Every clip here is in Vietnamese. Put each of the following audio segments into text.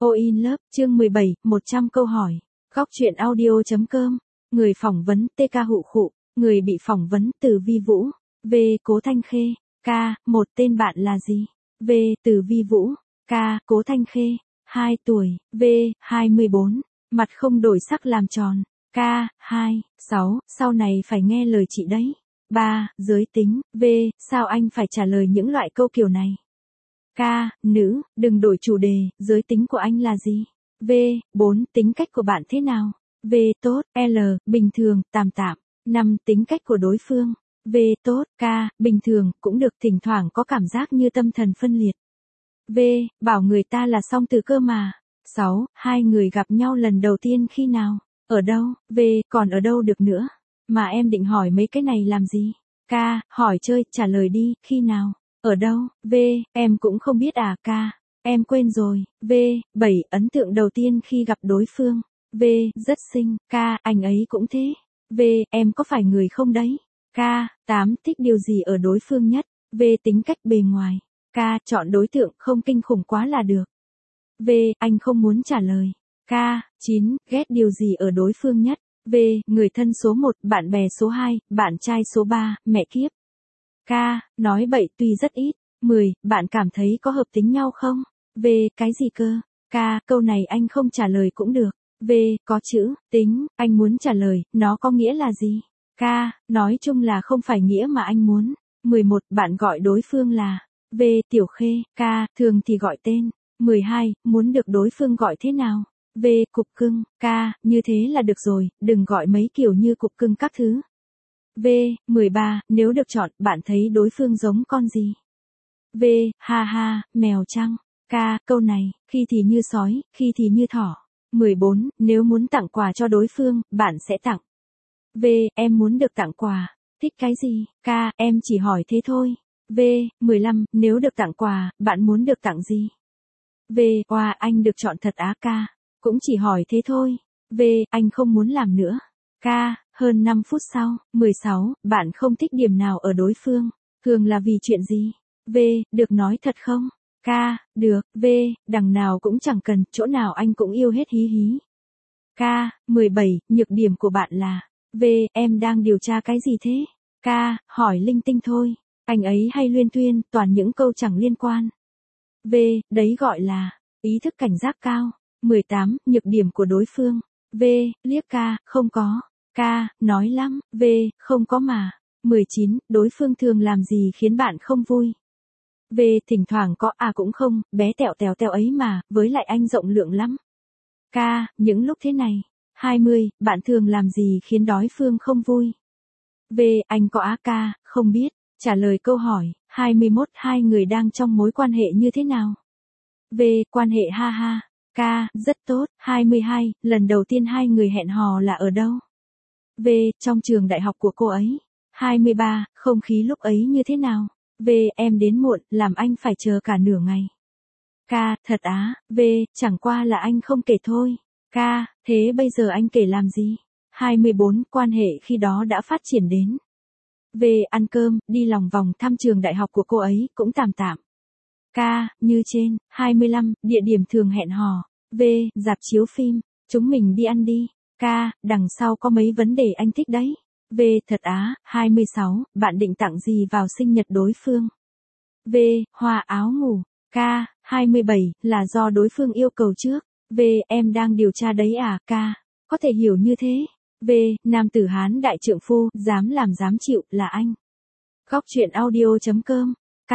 All in Love, chương 17, 100 câu hỏi. Góc truyện audio.com. Người phỏng vấn TK Hụ Khụ. Người bị phỏng vấn Từ Vi Vũ. V. Cố Thanh Khê. K. Một tên bạn là gì? V. Từ Vi Vũ. K. Cố Thanh Khê. 2 tuổi. V. 24. Mặt không đổi sắc làm tròn. K. 2, 6. Sau này phải nghe lời chị đấy. 3. Giới tính. V. Sao anh phải trả lời những loại câu kiểu này? K. Nữ. Đừng đổi chủ đề. Giới tính của anh là gì? V. 4. Tính cách của bạn thế nào? V. Tốt. L. Bình thường, tạm tạm. 5. Tính cách của đối phương. V. Tốt. K. Bình thường, cũng được, thỉnh thoảng có cảm giác như tâm thần phân liệt. V. Bảo người ta là song từ cơ mà. 6. Hai người gặp nhau lần đầu tiên khi nào? Ở đâu? V. Còn ở đâu được nữa? Mà em định hỏi mấy cái này làm gì? K. Hỏi chơi, trả lời đi, khi nào? Ở đâu? V. Em cũng không biết à? K. Em quên rồi. V. 7. Ấn tượng đầu tiên khi gặp đối phương. V. Rất xinh. K. Anh ấy cũng thế. V. Em có phải người không đấy? K. 8. Thích điều gì ở đối phương nhất? V. Tính cách bề ngoài. K. Chọn đối tượng không kinh khủng quá là được. V. Anh không muốn trả lời. K. 9. Ghét điều gì ở đối phương nhất? V. Người thân số 1, bạn bè số 2, bạn trai số 3, mẹ kiếp. K. Nói bậy tuy rất ít. 10. Bạn cảm thấy có hợp tính nhau không? V. Cái gì cơ? K. Câu này anh không trả lời cũng được. V. Có chữ tính, anh muốn trả lời, nó có nghĩa là gì? K. Nói chung là không phải nghĩa mà anh muốn. 11. Bạn gọi đối phương là V. Tiểu Khê. K. Thường thì gọi tên. 12. Muốn được đối phương gọi thế nào? V. Cục cưng. K. Như thế là được rồi, đừng gọi mấy kiểu như cục cưng các thứ. V. 13. Nếu được chọn, bạn thấy đối phương giống con gì? V. Ha ha, mèo chăng? K. Câu này, khi thì như sói, khi thì như thỏ. 14. Nếu muốn tặng quà cho đối phương, bạn sẽ tặng. V. Em muốn được tặng quà. Thích cái gì? K. Em chỉ hỏi thế thôi. V. 15. Nếu được tặng quà, bạn muốn được tặng gì? V. Wow, anh được chọn thật á. K. Cũng chỉ hỏi thế thôi. V. Anh không muốn làm nữa. K. Hơn 5 phút sau. 16. Bạn không thích điểm nào ở đối phương. Thường là vì chuyện gì? V. Được nói thật không? K. Được. V. Đằng nào cũng chẳng cần, chỗ nào anh cũng yêu hết hí hí. K. 17. Nhược điểm của bạn là V. Em đang điều tra cái gì thế? K. Hỏi linh tinh thôi. Anh ấy hay luyên thuyên, toàn những câu chẳng liên quan. V. Đấy gọi là ý thức cảnh giác cao. 18. Nhược điểm của đối phương. V. Liếc. K. Không có. K. Nói lắm. V. Không có mà. 19. Đối phương thường làm gì khiến bạn không vui? V. Thỉnh thoảng có, à cũng không, bé tẹo tèo teo ấy mà, với lại anh rộng lượng lắm. K. Những lúc thế này. 20. Bạn thường làm gì khiến đối phương không vui? V. Anh có á. K. Không biết. Trả lời câu hỏi. 21. Hai người đang trong mối quan hệ như thế nào? V. Quan hệ ha ha. K. Rất tốt. 22. Lần đầu tiên hai người hẹn hò là ở đâu? V. Trong trường đại học của cô ấy. 23. Không khí lúc ấy như thế nào? V. Em đến muộn, làm anh phải chờ cả nửa ngày. K. Thật á. V. Chẳng qua là anh không kể thôi. K. Thế bây giờ anh kể làm gì? 24. Quan hệ khi đó đã phát triển đến. V. Ăn cơm, đi lòng vòng thăm trường đại học của cô ấy, cũng tạm tạm. K. Như trên. 25. Địa điểm thường hẹn hò. V. Rạp chiếu phim. Chúng mình đi ăn đi. K. Đằng sau có mấy vấn đề anh thích đấy. V. Thật á. 26. Bạn định tặng gì vào sinh nhật đối phương? V. Hoa áo ngủ. K. 27. Là do đối phương yêu cầu trước. V. Em đang điều tra đấy à? K. Có thể hiểu như thế. V. Nam tử Hán đại trượng phu, dám làm dám chịu, là anh. Góc truyện audio.com. K.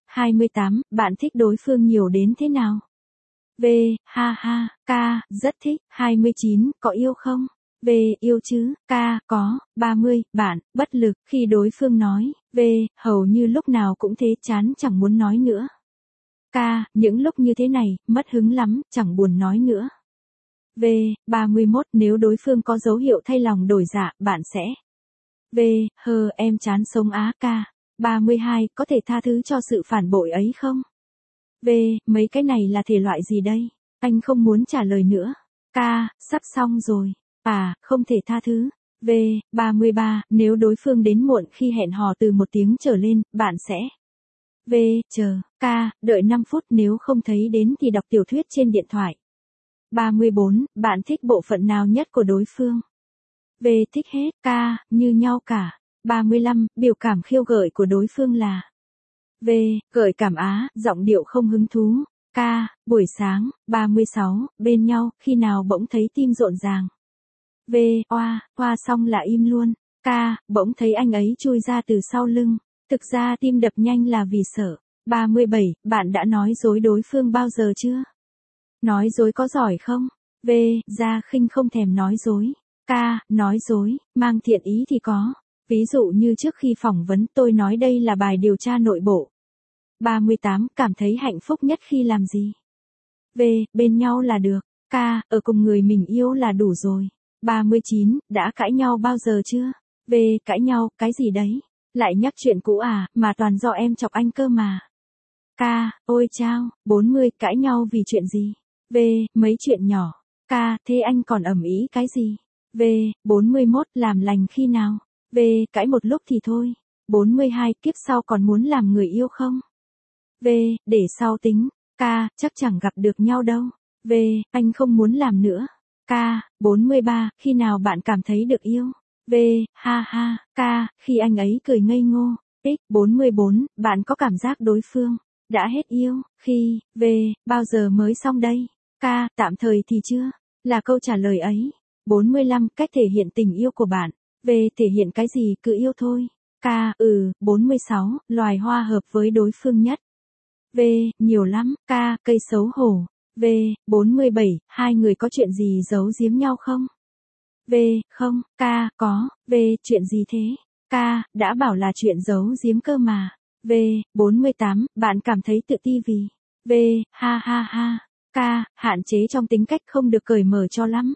28. Bạn thích đối phương nhiều đến thế nào? V. Ha ha. K. Rất thích. 29. Có yêu không? V. Yêu chứ. K. Có. 30. Bạn bất lực khi đối phương nói. V. Hầu như lúc nào cũng thế, chán chẳng muốn nói nữa. K. Những lúc như thế này, mất hứng lắm, chẳng buồn nói nữa. V. 31. Nếu đối phương có dấu hiệu thay lòng đổi dạ, bạn sẽ. V. Em chán sống á. K. 32. Có thể tha thứ cho sự phản bội ấy không? V. Mấy cái này là thể loại gì đây? Anh không muốn trả lời nữa. K. Sắp xong rồi. À, không thể tha thứ. V. 33. Nếu đối phương đến muộn khi hẹn hò từ 1 tiếng trở lên, bạn sẽ. V. Chờ. K. Đợi 5 phút, nếu không thấy đến thì đọc tiểu thuyết trên điện thoại. 34, bạn thích bộ phận nào nhất của đối phương? V. Thích hết. K. Như nhau cả. 35, biểu cảm khiêu gợi của đối phương là V. Gợi cảm á, giọng điệu không hứng thú. K. Buổi sáng. 36, bên nhau, khi nào bỗng thấy tim rộn ràng. V. Hoa xong là im luôn. K. Bỗng thấy anh ấy chui ra từ sau lưng. Thực ra tim đập nhanh là vì sợ. 37, bạn đã nói dối đối phương bao giờ chưa? Nói dối có giỏi không? V. Gia khinh không thèm nói dối. K. Nói dối, mang thiện ý thì có. Ví dụ như trước khi phỏng vấn tôi nói đây là bài điều tra nội bộ. 38, cảm thấy hạnh phúc nhất khi làm gì? V. Bên nhau là được. K. Ở cùng người mình yêu là đủ rồi. 39, đã cãi nhau bao giờ chưa? V. Cãi nhau, cái gì đấy? Lại nhắc chuyện cũ à, mà toàn do em chọc anh cơ mà. K. Ôi chao. 40, cãi nhau vì chuyện gì? V. Mấy chuyện nhỏ. K. Thế anh còn ầm ĩ cái gì? V. 41, làm lành khi nào? V. Cãi một lúc thì thôi. 42, kiếp sau còn muốn làm người yêu không? V. Để sau tính. K. Chắc chẳng gặp được nhau đâu. V. Anh không muốn làm nữa. K. 43, khi nào bạn cảm thấy được yêu? V. Ha ha. K. Khi anh ấy cười ngây ngô. X. 44, bạn có cảm giác đối phương đã hết yêu, khi, V. Bao giờ mới xong đây? K. Tạm thời thì chưa. Là câu trả lời ấy. 45, cách thể hiện tình yêu của bạn. V. Thể hiện cái gì cứ yêu thôi. K. 46, loài hoa hợp với đối phương nhất. V. Nhiều lắm. K. Cây xấu hổ. V. 47, hai người có chuyện gì giấu giếm nhau không? V. Không. K. Có. V. Chuyện gì thế? K. Đã bảo là chuyện giấu giếm cơ mà. V. 48, bạn cảm thấy tự ti vì. V. Ha ha ha. K. Hạn chế trong tính cách không được cởi mở cho lắm.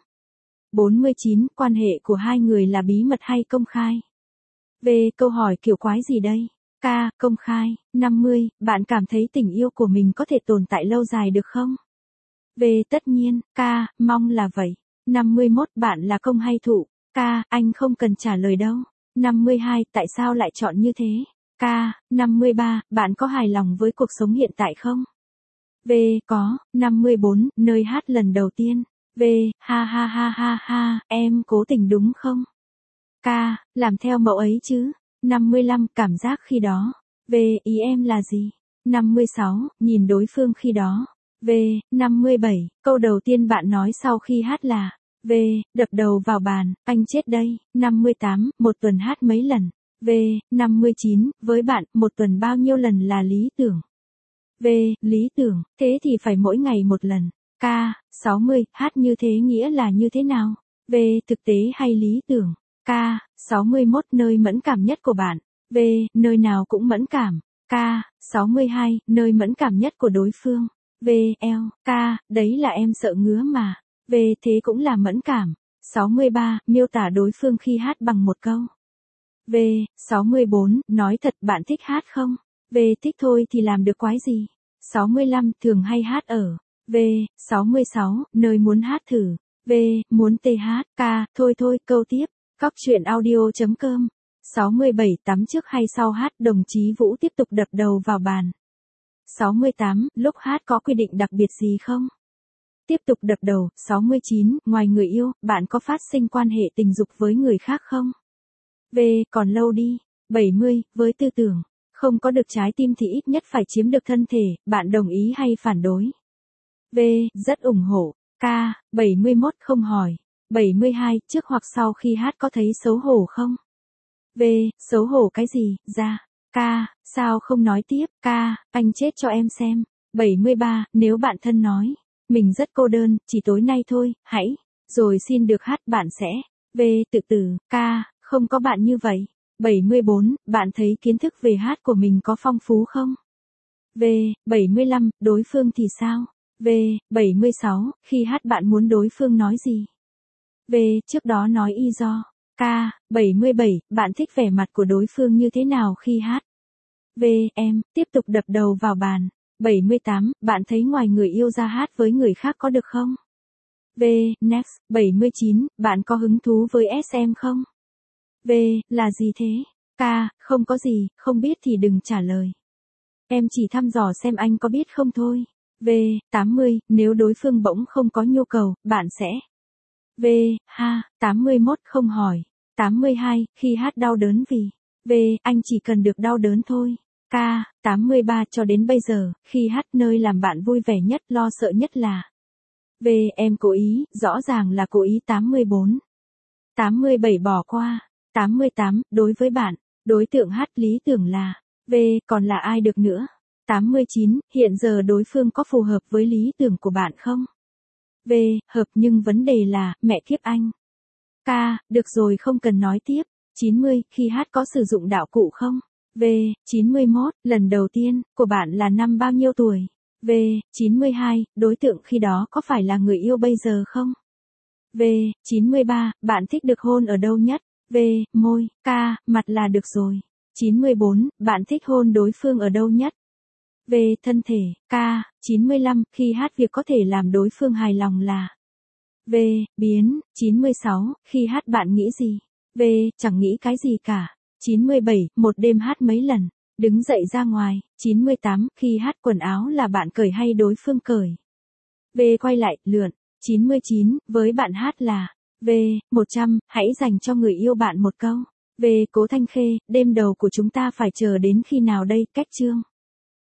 49, quan hệ của hai người là bí mật hay công khai? V. Câu hỏi kiểu quái gì đây? K. Công khai. 50, bạn cảm thấy tình yêu của mình có thể tồn tại lâu dài được không? V. Tất nhiên. K. Mong là vậy. 51, bạn là công hay thụ? K. Anh không cần trả lời đâu. 52, tại sao lại chọn như thế? K. 53, bạn có hài lòng với cuộc sống hiện tại không? V. Có. 54, nơi hát lần đầu tiên. V. Ha ha ha ha ha, em cố tình đúng không? K. Làm theo mẫu ấy chứ. 55, cảm giác khi đó. V. Ý em là gì? 56, nhìn đối phương khi đó. V. 57, câu đầu tiên bạn nói sau khi hát là. V. Đập đầu vào bàn, anh chết đây. 58, một tuần hát mấy lần? V. 59, với bạn, một tuần bao nhiêu lần là lý tưởng? V. Lý tưởng, thế thì phải mỗi ngày một lần. K. 60, hát như thế nghĩa là như thế nào? V. Thực tế hay lý tưởng? K. 61, nơi mẫn cảm nhất của bạn. V. Nơi nào cũng mẫn cảm. K. 62, nơi mẫn cảm nhất của đối phương. V. Eo. K. Đấy là em sợ ngứa mà. V. Thế cũng là mẫn cảm. 63, miêu tả đối phương khi hát bằng một câu. V. 64, nói thật bạn thích hát không? V. Thích thôi thì làm được quái gì? 65, thường hay hát ở. V. 66, nơi muốn hát thử. V. Muốn tê hát. K. Thôi thôi, câu tiếp. Góc truyện audio.com. 67, tắm trước hay sau hát đồng chí Vũ tiếp tục đập đầu vào bàn. 68, lúc hát có quy định đặc biệt gì không? Tiếp tục đập đầu. 69, ngoài người yêu, bạn có phát sinh quan hệ tình dục với người khác không? V. Còn lâu đi. 70, với tư tưởng không có được trái tim thì ít nhất phải chiếm được thân thể, bạn đồng ý hay phản đối? V. Rất ủng hộ. K. 71, không hỏi. 72, trước hoặc sau khi hát có thấy xấu hổ không? V. Xấu hổ cái gì, ra? K. Sao không nói tiếp? K. Anh chết cho em xem. 73, nếu bạn thân nói, mình rất cô đơn, chỉ tối nay thôi, hãy, rồi xin được hát bạn sẽ. V. Tự tử. K. Không có bạn như vậy. 74, bạn thấy kiến thức về hát của mình có phong phú không? V. 75, đối phương thì sao? V. 76, khi hát bạn muốn đối phương nói gì? V. Trước đó nói y do. K. 77, bạn thích vẻ mặt của đối phương như thế nào khi hát? V. Em, tiếp tục đập đầu vào bàn. 78, bạn thấy ngoài người yêu ra hát với người khác có được không? V. Next. 79, bạn có hứng thú với SM không? V. Là gì thế? K. Không có gì, không biết thì đừng trả lời. Em chỉ thăm dò xem anh có biết không thôi. V. 80, nếu đối phương bỗng không có nhu cầu, bạn sẽ. V. Ha. 81, không hỏi. 82, khi hát đau đớn vì. V. Anh chỉ cần được đau đớn thôi. K. 83, cho đến bây giờ, khi hát nơi làm bạn vui vẻ nhất, lo sợ nhất là. V. Em cố ý, rõ ràng là cố ý. 84. 87, bỏ qua. 88, đối với bạn, đối tượng hát lý tưởng là. V. Còn là ai được nữa? 89, hiện giờ đối phương có phù hợp với lý tưởng của bạn không? V. Hợp, nhưng vấn đề là, mẹ kiếp anh. K. Được rồi, không cần nói tiếp. 90, khi hát có sử dụng đạo cụ không? V. 91, lần đầu tiên, của bạn là năm bao nhiêu tuổi? V. 92, đối tượng khi đó có phải là người yêu bây giờ không? V. 93, bạn thích được hôn ở đâu nhất? V. Môi. K. Mặt là được rồi. 94, bạn thích hôn đối phương ở đâu nhất? V. Thân thể. K. 95, khi hát việc có thể làm đối phương hài lòng là. V. Biến. 96, khi hát bạn nghĩ gì? V. Chẳng nghĩ cái gì cả. 97, một đêm hát mấy lần? Đứng dậy ra ngoài. 98, khi hát quần áo là bạn cởi hay đối phương cởi? V. Quay lại, lượn. 99, với bạn hát là. V. 100, hãy dành cho người yêu bạn một câu. V. Cố Thanh Khê, đêm đầu của chúng ta phải chờ đến khi nào đây? Cách chương.